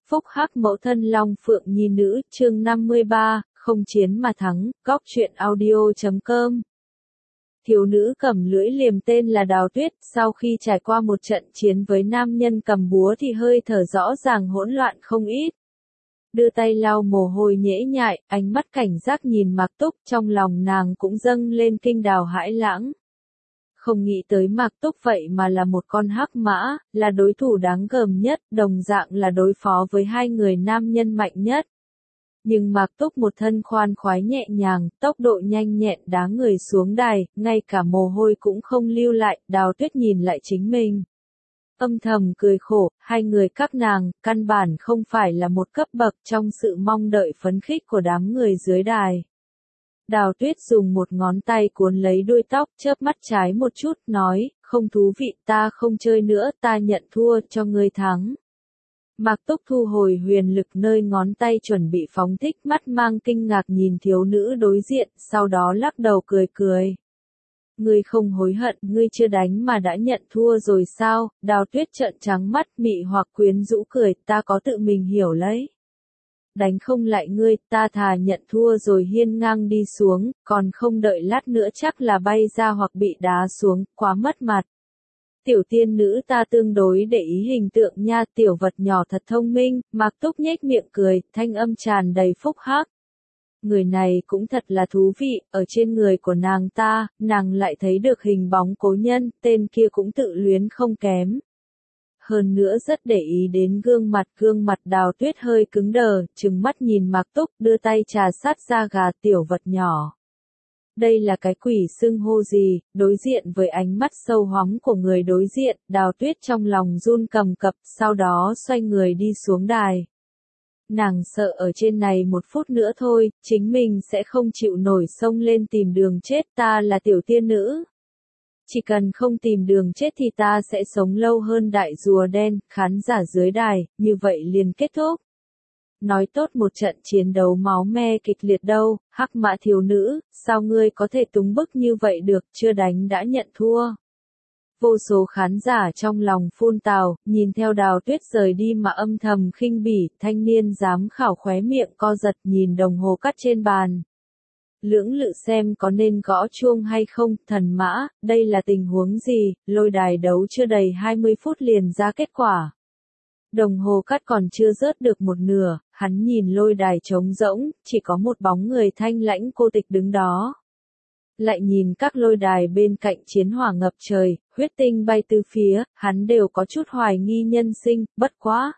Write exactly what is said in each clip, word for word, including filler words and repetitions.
Phúc hắc mẫu thân Long Phượng Nhi nữ, chương năm mươi ba, không chiến mà thắng, góc truyện audio chấm com. Thiếu nữ cầm lưỡi liềm tên là Đào Tuyết, sau khi trải qua một trận chiến với nam nhân cầm búa thì hơi thở rõ ràng hỗn loạn không ít. Đưa tay lau mồ hôi nhễ nhại, ánh mắt cảnh giác nhìn Mạc Túc, trong lòng nàng cũng dâng lên kinh đào hãi lãng. Không nghĩ tới Mạc Túc vậy mà là một con hắc mã, là đối thủ đáng gờm nhất, đồng dạng là đối phó với hai người nam nhân mạnh nhất. Nhưng Mạc Túc một thân khoan khoái nhẹ nhàng, tốc độ nhanh nhẹn đá người xuống đài, ngay cả mồ hôi cũng không lưu lại, Đào Tuyết nhìn lại chính mình. Âm thầm cười khổ, hai người các nàng, căn bản không phải là một cấp bậc trong sự mong đợi phấn khích của đám người dưới đài. Đào Tuyết dùng một ngón tay cuốn lấy đuôi tóc, chớp mắt trái một chút, nói, không thú vị, ta không chơi nữa, ta nhận thua, cho ngươi thắng. Mạc Túc thu hồi huyền lực nơi ngón tay chuẩn bị phóng thích, mắt mang kinh ngạc nhìn thiếu nữ đối diện, sau đó lắc đầu cười cười. Ngươi không hối hận, ngươi chưa đánh mà đã nhận thua rồi sao? Đào Tuyết trợn trắng mắt, mị hoặc quyến rũ cười, ta có tự mình hiểu lấy. Đánh không lại ngươi, ta thà nhận thua rồi hiên ngang đi xuống, còn không đợi lát nữa chắc là bay ra hoặc bị đá xuống, quá mất mặt. Tiểu tiên nữ ta tương đối để ý hình tượng nha, tiểu vật nhỏ thật thông minh, Mạc Túc nhếch miệng cười, thanh âm tràn đầy phúc hắc. Người này cũng thật là thú vị, ở trên người của nàng ta, nàng lại thấy được hình bóng cố nhân, tên kia cũng tự luyến không kém. Hơn nữa rất để ý đến gương mặt, gương mặt Đào Tuyết hơi cứng đờ, trừng mắt nhìn Mạc Túc, đưa tay trà sát da gà tiểu vật nhỏ. Đây là cái quỷ xưng hô gì? Đối diện với ánh mắt sâu hoắm của người đối diện, Đào Tuyết trong lòng run cầm cập, sau đó xoay người đi xuống đài. Nàng sợ ở trên này một phút nữa thôi, chính mình sẽ không chịu nổi xông lên tìm đường chết, ta là tiểu tiên nữ. Chỉ cần không tìm đường chết thì ta sẽ sống lâu hơn đại rùa đen, khán giả dưới đài, như vậy liền kết thúc. Nói tốt một trận chiến đấu máu me kịch liệt đâu, hắc mã thiếu nữ, sao ngươi có thể túng bức như vậy được, chưa đánh đã nhận thua. Vô số khán giả trong lòng phun tào, nhìn theo Đào Tuyết rời đi mà âm thầm khinh bỉ, thanh niên giám khảo khóe miệng co giật nhìn đồng hồ cắt trên bàn. Lưỡng lự xem có nên gõ chuông hay không, thần mã, đây là tình huống gì, lôi đài đấu chưa đầy hai mươi phút liền ra kết quả. Đồng hồ cắt còn chưa rớt được một nửa, hắn nhìn lôi đài trống rỗng, chỉ có một bóng người thanh lãnh cô tịch đứng đó. Lại nhìn các lôi đài bên cạnh chiến hỏa ngập trời, huyết tinh bay tứ phía, hắn đều có chút hoài nghi nhân sinh, bất quá.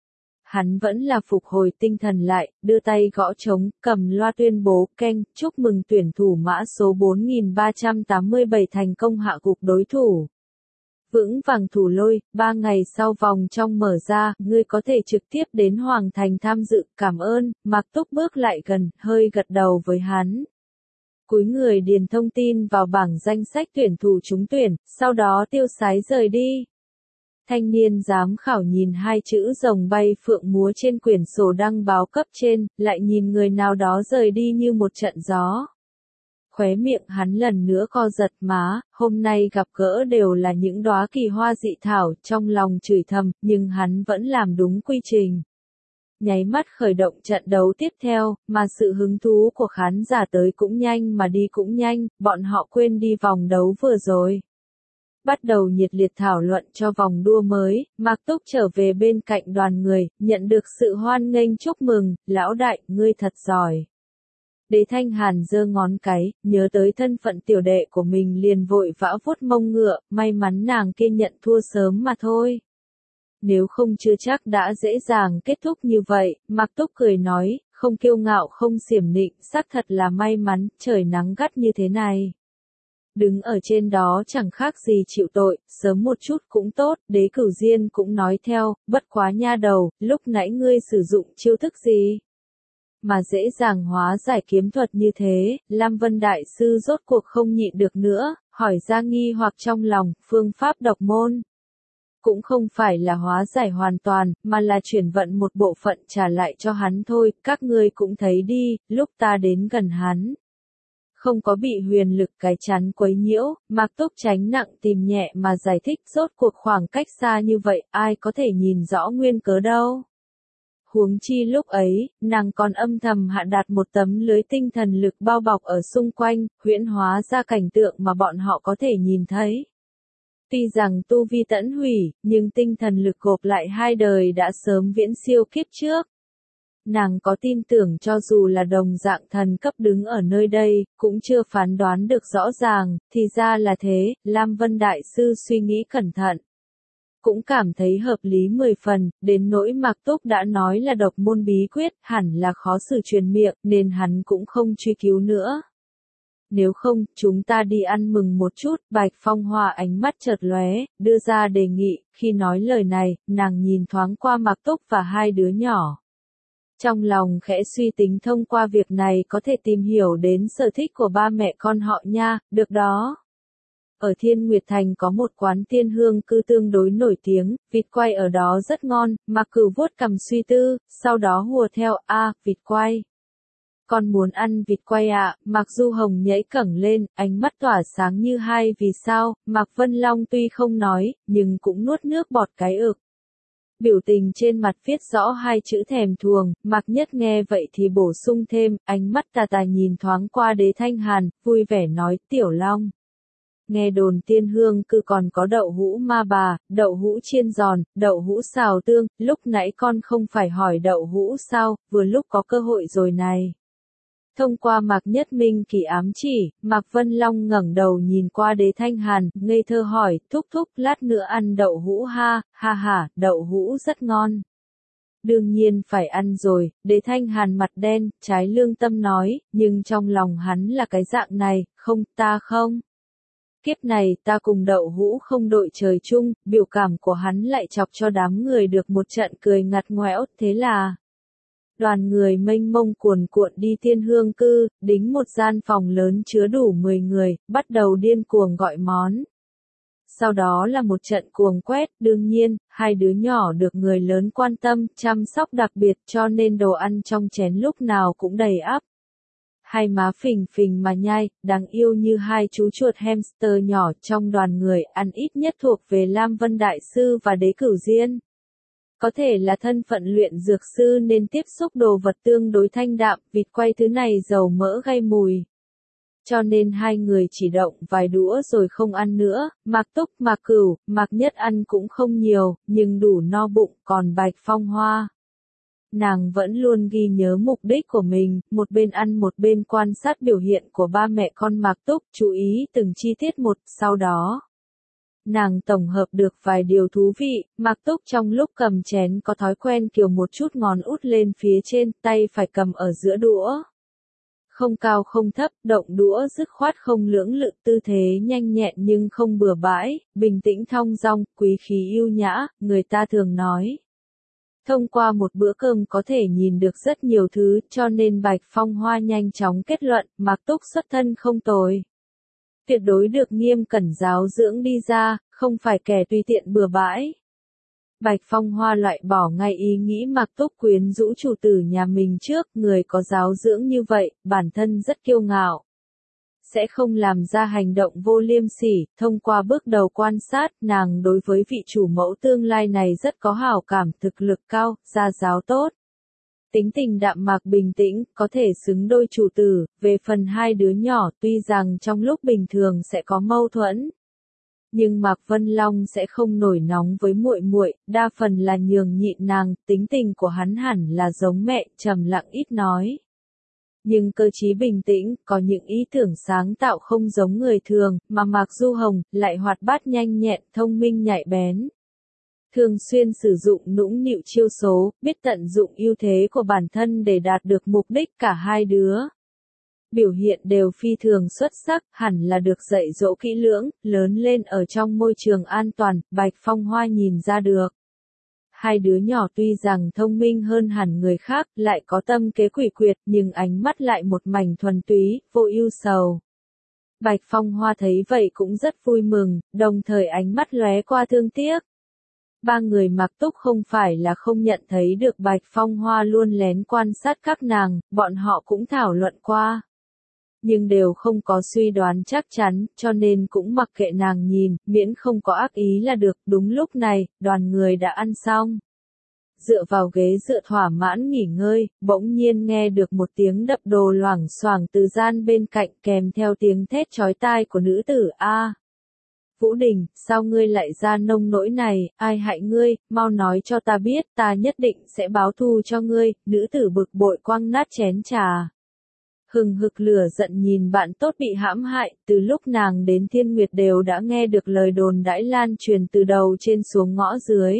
Hắn vẫn là phục hồi tinh thần lại, đưa tay gõ trống, cầm loa tuyên bố, keng, chúc mừng tuyển thủ mã số bốn nghìn ba trăm tám mươi bảy thành công hạ gục đối thủ. Vững vàng thủ lôi, ba ngày sau vòng trong mở ra, ngươi có thể trực tiếp đến Hoàng Thành tham dự, cảm ơn, Mạc Túc bước lại gần, hơi gật đầu với hắn. Cúi người điền thông tin vào bảng danh sách tuyển thủ trúng tuyển, sau đó tiêu sái rời đi. Thanh niên giám khảo nhìn hai chữ rồng bay phượng múa trên quyển sổ đăng báo cấp trên, lại nhìn người nào đó rời đi như một trận gió. Khóe miệng hắn lần nữa co giật má, hôm nay gặp gỡ đều là những đóa kỳ hoa dị thảo, trong lòng chửi thầm, nhưng hắn vẫn làm đúng quy trình. Nháy mắt khởi động trận đấu tiếp theo, mà sự hứng thú của khán giả tới cũng nhanh mà đi cũng nhanh, bọn họ quên đi vòng đấu vừa rồi. Bắt đầu nhiệt liệt thảo luận cho vòng đua mới, Mạc Túc trở về bên cạnh đoàn người, nhận được sự hoan nghênh chúc mừng, lão đại, ngươi thật giỏi. Đế Thanh Hàn giơ ngón cái, nhớ tới thân phận tiểu đệ của mình liền vội vã vuốt mông ngựa, may mắn nàng kia nhận thua sớm mà thôi. Nếu không chưa chắc đã dễ dàng kết thúc như vậy, Mạc Túc cười nói, không kiêu ngạo không xiểm nịnh, xác thật là may mắn, trời nắng gắt như thế này. Đứng ở trên đó chẳng khác gì chịu tội, sớm một chút cũng tốt, Đế Cửu Diên cũng nói theo, bất quá nha đầu, lúc nãy ngươi sử dụng chiêu thức gì? Mà dễ dàng hóa giải kiếm thuật như thế, Lam Vân Đại Sư rốt cuộc không nhịn được nữa, hỏi ra nghi hoặc trong lòng, phương pháp độc môn. Cũng không phải là hóa giải hoàn toàn, mà là chuyển vận một bộ phận trả lại cho hắn thôi, các ngươi cũng thấy đi, lúc ta đến gần hắn. Không có bị huyền lực cái chắn quấy nhiễu, Mạc Túc tránh nặng tìm nhẹ mà giải thích rốt cuộc khoảng cách xa như vậy, ai có thể nhìn rõ nguyên cớ đâu. huống chi lúc ấy, nàng còn âm thầm hạ đặt một tấm lưới tinh thần lực bao bọc ở xung quanh, huyễn hóa ra cảnh tượng mà bọn họ có thể nhìn thấy. Tuy rằng tu vi tẫn hủy, nhưng tinh thần lực gộp lại hai đời đã sớm viễn siêu kiếp trước. Nàng có tin tưởng cho dù là đồng dạng thần cấp đứng ở nơi đây, cũng chưa phán đoán được rõ ràng, thì ra là thế, Lam Vân Đại Sư suy nghĩ cẩn thận. Cũng cảm thấy hợp lý mười phần, đến nỗi Mạc Túc đã nói là độc môn bí quyết, hẳn là khó xử truyền miệng, nên hắn cũng không truy cứu nữa. Nếu không, chúng ta đi ăn mừng một chút, Bạch Phong Hoa ánh mắt chợt lóe, đưa ra đề nghị, khi nói lời này, nàng nhìn thoáng qua Mạc Túc và hai đứa nhỏ. Trong lòng khẽ suy tính thông qua việc này có thể tìm hiểu đến sở thích của ba mẹ con họ nha, được đó. Ở Thiên Nguyệt Thành có một quán tiên hương cư tương đối nổi tiếng, vịt quay ở đó rất ngon, Mạc Cửu vuốt cằm suy tư, sau đó hùa theo, a, vịt quay. Con muốn ăn vịt quay ạ, à? Mạc Du Hồng nhảy cẳng lên, ánh mắt tỏa sáng như hai vì sao, Mạc Vân Long tuy không nói, nhưng cũng nuốt nước bọt cái ực. Biểu tình trên mặt viết rõ hai chữ thèm thuồng, Mạc Nhất nghe vậy thì bổ sung thêm, ánh mắt tà tà nhìn thoáng qua Đế Thanh Hàn, vui vẻ nói, Tiểu Long. Nghe đồn tiên hương cư còn có đậu hũ ma bà, đậu hũ chiên giòn, đậu hũ xào tương, lúc nãy con không phải hỏi đậu hũ sao, vừa lúc có cơ hội rồi này. Thông qua Mạc Nhất Minh kỳ ám chỉ, Mạc Vân Long ngẩng đầu nhìn qua Đế Thanh Hàn, ngây thơ hỏi, thúc thúc lát nữa ăn đậu hũ ha, ha ha, đậu hũ rất ngon. Đương nhiên phải ăn rồi, Đế Thanh Hàn mặt đen, trái lương tâm nói, nhưng trong lòng hắn là cái dạng này, không, ta không. Kiếp này ta cùng đậu hũ không đội trời chung, biểu cảm của hắn lại chọc cho đám người được một trận cười ngặt ngoẽo, thế là... Đoàn người mênh mông cuồn cuộn đi Thiên Hương cư, đính một gian phòng lớn chứa đủ mười người, bắt đầu điên cuồng gọi món. Sau đó là một trận cuồng quét, đương nhiên, hai đứa nhỏ được người lớn quan tâm, chăm sóc đặc biệt cho nên đồ ăn trong chén lúc nào cũng đầy ắp. Hai má phình phình mà nhai, đáng yêu như hai chú chuột hamster nhỏ trong đoàn người, ăn ít nhất thuộc về Lam Vân Đại Sư và Đế Cửu Diên. Có thể là thân phận luyện dược sư nên tiếp xúc đồ vật tương đối thanh đạm, vịt quay thứ này dầu mỡ gây mùi. Cho nên hai người chỉ động vài đũa rồi không ăn nữa, Mạc Túc, Mạc Cửu, Mạc Nhất ăn cũng không nhiều, nhưng đủ no bụng, còn Bạch Phong Hoa. Nàng vẫn luôn ghi nhớ mục đích của mình, một bên ăn một bên quan sát biểu hiện của ba mẹ con Mạc Túc, chú ý từng chi tiết một, sau đó. Nàng tổng hợp được vài điều thú vị, Mạc Túc trong lúc cầm chén có thói quen kiều một chút ngón út lên phía trên, tay phải cầm ở giữa đũa. Không cao không thấp, động đũa dứt khoát không lưỡng lự, tư thế nhanh nhẹn nhưng không bừa bãi, bình tĩnh thong dong, quý khí yêu nhã, người ta thường nói. Thông qua một bữa cơm có thể nhìn được rất nhiều thứ, cho nên Bạch Phong Hoa nhanh chóng kết luận, Mạc Túc xuất thân không tồi. Tuyệt đối được nghiêm cẩn giáo dưỡng đi ra, không phải kẻ tùy tiện bừa bãi. Bạch Phong Hoa loại bỏ ngay ý nghĩ Mạc Túc quyến rũ chủ tử nhà mình trước, người có giáo dưỡng như vậy, bản thân rất kiêu ngạo. Sẽ không làm ra hành động vô liêm sỉ, thông qua bước đầu quan sát, nàng đối với vị chủ mẫu tương lai này rất có hảo cảm, thực lực cao, gia giáo tốt. Tính tình đạm mạc bình tĩnh, có thể xứng đôi chủ tử, về phần hai đứa nhỏ tuy rằng trong lúc bình thường sẽ có mâu thuẫn. Nhưng Mạc Vân Long sẽ không nổi nóng với muội muội, đa phần là nhường nhịn nàng, tính tình của hắn hẳn là giống mẹ, trầm lặng ít nói. Nhưng cơ trí bình tĩnh, có những ý tưởng sáng tạo không giống người thường, mà Mạc Du Hồng lại hoạt bát nhanh nhẹn, thông minh nhạy bén. Thường xuyên sử dụng nũng nịu chiêu số, biết tận dụng ưu thế của bản thân để đạt được mục đích cả hai đứa. Biểu hiện đều phi thường xuất sắc, hẳn là được dạy dỗ kỹ lưỡng, lớn lên ở trong môi trường an toàn, Bạch Phong Hoa nhìn ra được. Hai đứa nhỏ tuy rằng thông minh hơn hẳn người khác, lại có tâm kế quỷ quyệt, nhưng ánh mắt lại một mảnh thuần túy, vô ưu sầu. Bạch Phong Hoa thấy vậy cũng rất vui mừng, đồng thời ánh mắt lóe qua thương tiếc. Ba người Mạc Túc không phải là không nhận thấy được Bạch Phong Hoa luôn lén quan sát các nàng, bọn họ cũng thảo luận qua. Nhưng đều không có suy đoán chắc chắn, cho nên cũng mặc kệ nàng nhìn, miễn không có ác ý là được. Đúng lúc này, đoàn người đã ăn xong. dựa vào ghế dựa thỏa mãn nghỉ ngơi, bỗng nhiên nghe được một tiếng đập đồ loảng xoảng từ gian bên cạnh kèm theo tiếng thét chói tai của nữ tử. A, Vũ Đình, sao ngươi lại ra nông nỗi này, ai hại ngươi, mau nói cho ta biết, ta nhất định sẽ báo thù cho ngươi. Nữ tử bực bội quăng nát chén trà, hừng hực lửa giận nhìn bạn tốt bị hãm hại. Từ lúc nàng đến Thiên Nguyệt đều đã nghe được lời đồn đãi lan truyền từ đầu trên xuống ngõ dưới.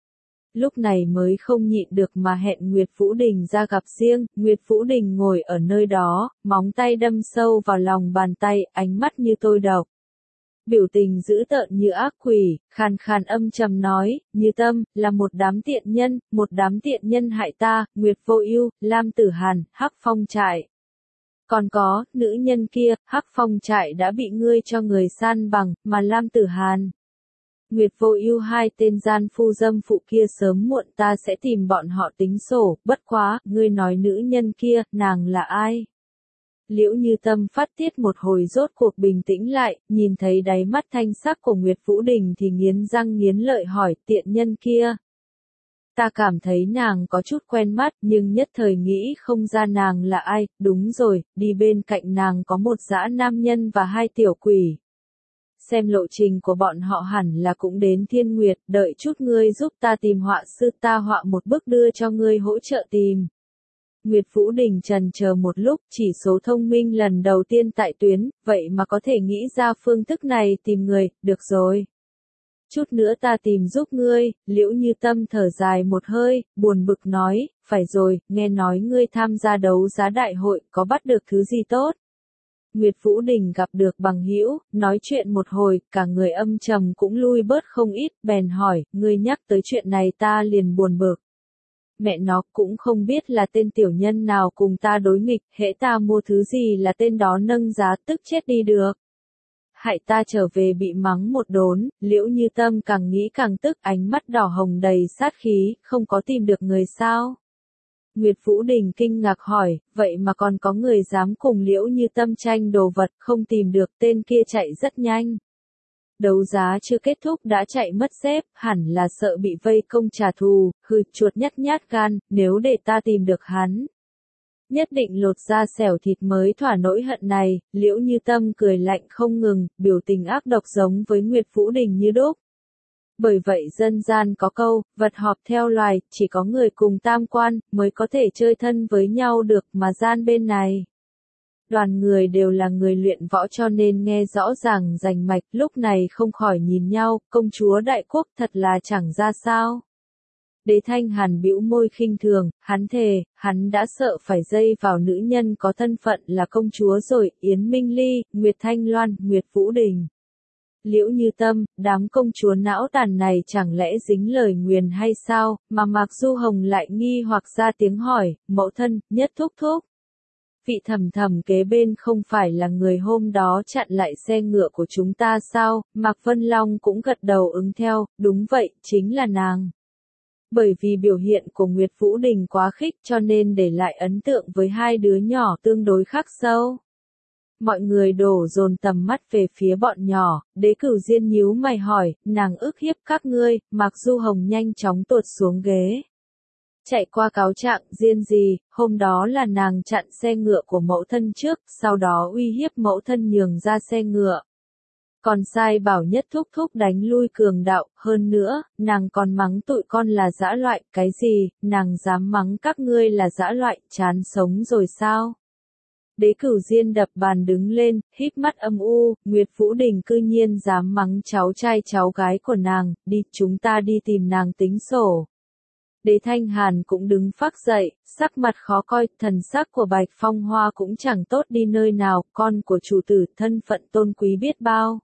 Lúc này mới không nhịn được mà hẹn Nguyệt Vũ Đình ra gặp riêng. Nguyệt Vũ Đình ngồi ở nơi đó, móng tay đâm sâu vào lòng bàn tay, ánh mắt như tôi độc. Biểu tình dữ tợn như ác quỷ, khàn khàn âm trầm nói, Như Tâm, là một đám tiện nhân, một đám tiện nhân hại ta, Nguyệt Vô Ưu, Lam Tử Hàn, Hắc Phong Trại. Còn có, nữ nhân kia, Hắc Phong Trại đã bị ngươi cho người san bằng, mà Lam Tử Hàn, Nguyệt Vô Ưu hai tên gian phu dâm phụ kia sớm muộn ta sẽ tìm bọn họ tính sổ, bất quá, ngươi nói nữ nhân kia, nàng là ai? Liễu Như Tâm phát tiết một hồi rốt cuộc bình tĩnh lại, nhìn thấy đáy mắt thanh sắc của Nguyệt Vũ Đình thì nghiến răng nghiến lợi hỏi, tiện nhân kia. Ta cảm thấy nàng có chút quen mắt, nhưng nhất thời nghĩ không ra nàng là ai. Đúng rồi, đi bên cạnh nàng có một dã nam nhân và hai tiểu quỷ. Xem lộ trình của bọn họ hẳn là cũng đến Thiên Nguyệt, đợi chút ngươi giúp ta tìm họa sư, ta họa một bức đưa cho ngươi hỗ trợ tìm. Nguyệt Vũ Đình trần chờ một lúc, chỉ số thông minh lần đầu tiên tại tuyến, vậy mà có thể nghĩ ra phương thức này tìm người, được rồi. Chút nữa ta tìm giúp ngươi. Liễu Như Tâm thở dài một hơi, buồn bực nói, phải rồi, nghe nói ngươi tham gia đấu giá đại hội, có bắt được thứ gì tốt? Nguyệt Vũ Đình gặp được bằng hữu, nói chuyện một hồi, cả người âm trầm cũng lui bớt không ít, bèn hỏi, ngươi nhắc tới chuyện này ta liền buồn bực. Mẹ nó cũng không biết là tên tiểu nhân nào cùng ta đối nghịch, hễ ta mua thứ gì là tên đó nâng giá tức chết đi được. Hại ta trở về bị mắng một đốn. Liễu Như Tâm càng nghĩ càng tức, ánh mắt đỏ hồng đầy sát khí, không có tìm được người sao? Nguyệt Vũ Đình kinh ngạc hỏi, vậy mà còn có người dám cùng Liễu Như Tâm tranh đồ vật, không tìm được, tên kia chạy rất nhanh. Đấu giá chưa kết thúc đã chạy mất dép, hẳn là sợ bị vây công trả thù, hừ, chuột nhắt nhát gan, nếu để ta tìm được hắn, nhất định lột ra xẻo thịt mới thỏa nỗi hận này. Liễu Như Tâm cười lạnh không ngừng, biểu tình ác độc giống với Nguyệt Vũ Đình như đúc. Bởi vậy dân gian có câu, vật họp theo loài, chỉ có người cùng tam quan, mới có thể chơi thân với nhau được, mà gian bên này. Đoàn người đều là người luyện võ cho nên nghe rõ ràng rành mạch, lúc này không khỏi nhìn nhau, công chúa đại quốc thật là chẳng ra sao. Đế Thanh Hàn bĩu môi khinh thường, hắn thề, hắn đã sợ phải dây vào nữ nhân có thân phận là công chúa rồi, Yến Minh Ly, Nguyệt Thanh Loan, Nguyệt Vũ Đình. Liễu Như Tâm, đám công chúa não tàn này chẳng lẽ dính lời nguyền hay sao, mà Mạc Du Hồng lại nghi hoặc ra tiếng hỏi, mẫu thân, Nhất thúc thúc. Vị thầm thầm kế bên không phải là người hôm đó chặn lại xe ngựa của chúng ta sao? Mạc Vân Long cũng gật đầu ứng theo, đúng vậy, chính là nàng. Bởi vì biểu hiện của Nguyệt Vũ Đình quá khích cho nên để lại ấn tượng với hai đứa nhỏ tương đối khắc sâu. Mọi người đổ dồn tầm mắt về phía bọn nhỏ, Đế Cửu Diên nhíu mày hỏi, nàng ức hiếp các ngươi. Mạc Du Hồng nhanh chóng tuột xuống ghế. Chạy qua cáo trạng, Diên gì, hôm đó là nàng chặn xe ngựa của mẫu thân trước, sau đó uy hiếp mẫu thân nhường ra xe ngựa. Còn sai bảo Nhất thúc thúc đánh lui cường đạo, hơn nữa, nàng còn mắng tụi con là dã loại, cái gì, nàng dám mắng các ngươi là dã loại, chán sống rồi sao? Đế Cửu Diên đập bàn đứng lên, híp mắt âm u, Nguyệt Vũ Đình cư nhiên dám mắng cháu trai cháu gái của nàng, đi, chúng ta đi tìm nàng tính sổ. Đế Thanh Hàn cũng đứng phác dậy, sắc mặt khó coi, thần sắc của Bạch Phong Hoa cũng chẳng tốt đi nơi nào, con của chủ tử thân phận tôn quý biết bao.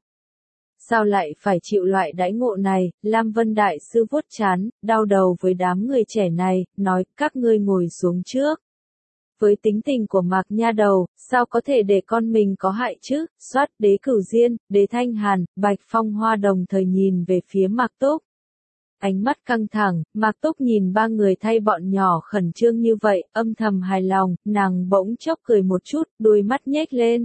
Sao lại phải chịu loại đãi ngộ này? Lam Vân Đại Sư vuốt trán, đau đầu với đám người trẻ này, nói, các ngươi ngồi xuống trước. Với tính tình của Mạc Nha Đầu, sao có thể để con mình có hại chứ? Soát, Đế Cửu Diên, Đế Thanh Hàn, Bạch Phong Hoa đồng thời nhìn về phía Mạc Túc. Ánh mắt căng thẳng, Mạc Túc nhìn ba người thay bọn nhỏ khẩn trương như vậy, âm thầm hài lòng, nàng bỗng chốc cười một chút, đôi mắt nhếch lên.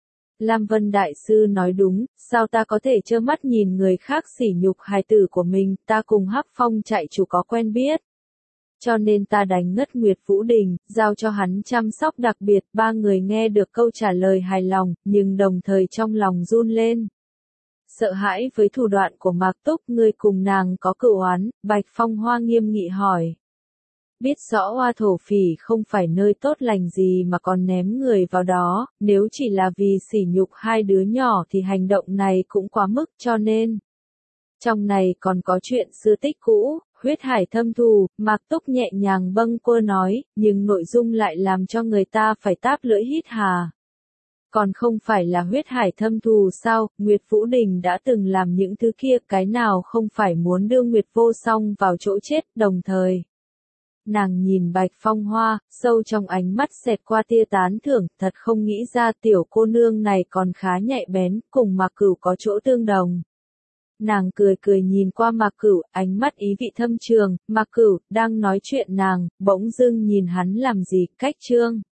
Lam Vân Đại Sư nói đúng, sao ta có thể trơ mắt nhìn người khác sỉ nhục hài tử của mình, ta cùng Hắc Phong Trại chủ có quen biết. cho nên ta đánh ngất Nguyệt Vũ Đình, giao cho hắn chăm sóc đặc biệt. Ba người nghe được câu trả lời hài lòng, nhưng đồng thời trong lòng run lên. Sợ hãi với thủ đoạn của Mạc Túc, ngươi cùng nàng có cựu oán, Bạch Phong Hoa nghiêm nghị hỏi. Biết rõ Oa Thổ Phỉ không phải nơi tốt lành gì mà còn ném người vào đó, nếu chỉ là vì sỉ nhục hai đứa nhỏ thì hành động này cũng quá mức, cho nên. Trong này còn có chuyện xưa tích cũ, huyết hải thâm thù, Mạc Túc nhẹ nhàng bâng quơ nói, nhưng nội dung lại làm cho người ta phải táp lưỡi hít hà. Còn không phải là huyết hải thâm thù sao, Nguyệt Vũ Đình đã từng làm những thứ kia, cái nào không phải muốn đưa Nguyệt Vô Song vào chỗ chết, đồng thời. Nàng nhìn Bạch Phong Hoa, sâu trong ánh mắt xẹt qua tia tán thưởng, thật không nghĩ ra tiểu cô nương này còn khá nhạy bén, cùng Mạc Cửu có chỗ tương đồng. Nàng cười cười nhìn qua Mạc Cửu, ánh mắt ý vị thâm trường. Mạc Cửu đang nói chuyện, nàng bỗng dưng nhìn hắn làm gì, cách trương.